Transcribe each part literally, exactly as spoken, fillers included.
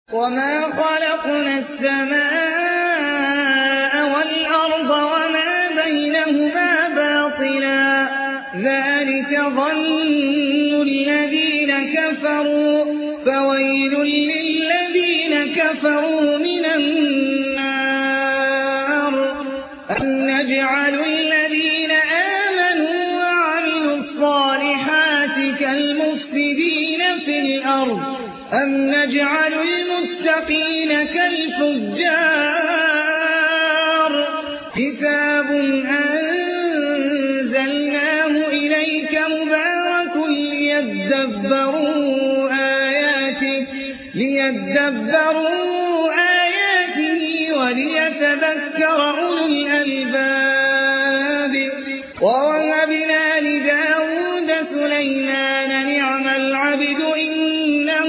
وَمَا خَلَقْنَا السَّمَاءَ وَالْأَرْضَ وَمَا بَيْنَهُمَا بَاطِلًا ۚ ذَٰلِكَ ظَنُّ الَّذِينَ كَفَرُوا ۚ فَوَيْلٌ لِّلَّذِينَ كَفَرُوا مِنَ النَّارِ. أَمْ نَجْعَلُ الَّذِينَ آمَنُوا وَعَمِلُوا الصَّالِحَاتِ كَالْمُفْسِدِينَ فِي الْأَرْضِ أَمْ نَجْعَلُ الْمُتَّقِينَ كَالْفُجَّارِ. كِتَابٌ أَنزَلْنَاهُ إِلَيْكَ مُبَارَكٌ لِّيَدَّبَّرُوا آيَاتِهِ لِيَدَّبَّرُوا آيَاتِهِ وَلِيَتَذَكَّرَ أُولُو الْأَلْبَابِ. وَوَهَبْنَا لِدَاوُودَ سُلَيْمَانَ نِعْمَ الْعَبْدُ إِنَّهُ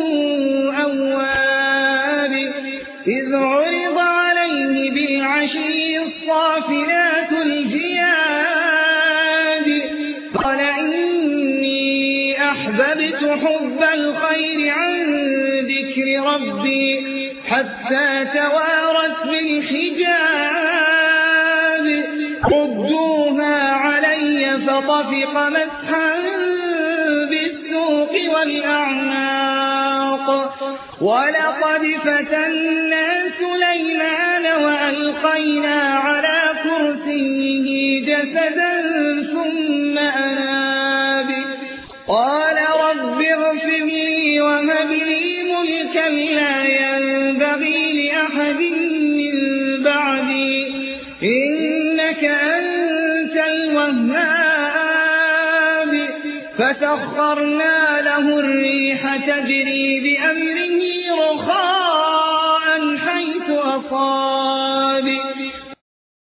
أَوَّابٌ. إِذْ عُرِضَ عَلَيْهِ بِالْعَشِيِّ الصَّافِنَاتُ الْجِيَادُ قَالَ إِنِّي أَحْبَبْتُ حُبَّ الْخَيْرِ عَن ذِكْرِ رَبِّي حَتَّىٰ تَوَارَتْ بِالْحِجَابِ. رُدُّوهَا عَلَيَّ فَطَفِقَ مَسْحًا بِالسُّوقِ وَالْأَعْنَاقِ. وَلَقَدْ فَتَنَّا سُلَيْمَانَ وَأَلْقَيْنَا عَلَىٰ كُرْسِيِّهِ جَسَدًا ثُمَّ أَنَابَ. قَالَ رَبِّ اغْفِرْ لِي وَهَبْ لِي مُلْكًا لَّا يَنبَغِي لِأَحَدٍ مِّن بَعْدِي ۖ إِنَّكَ أَنتَ الْوَهَّابُ. فَسَخَّرْنَا لَهُ الرِّيحَ تَجْرِي بِأَمْرِهِ رُخَاءً حَيْثُ أَصَابَ.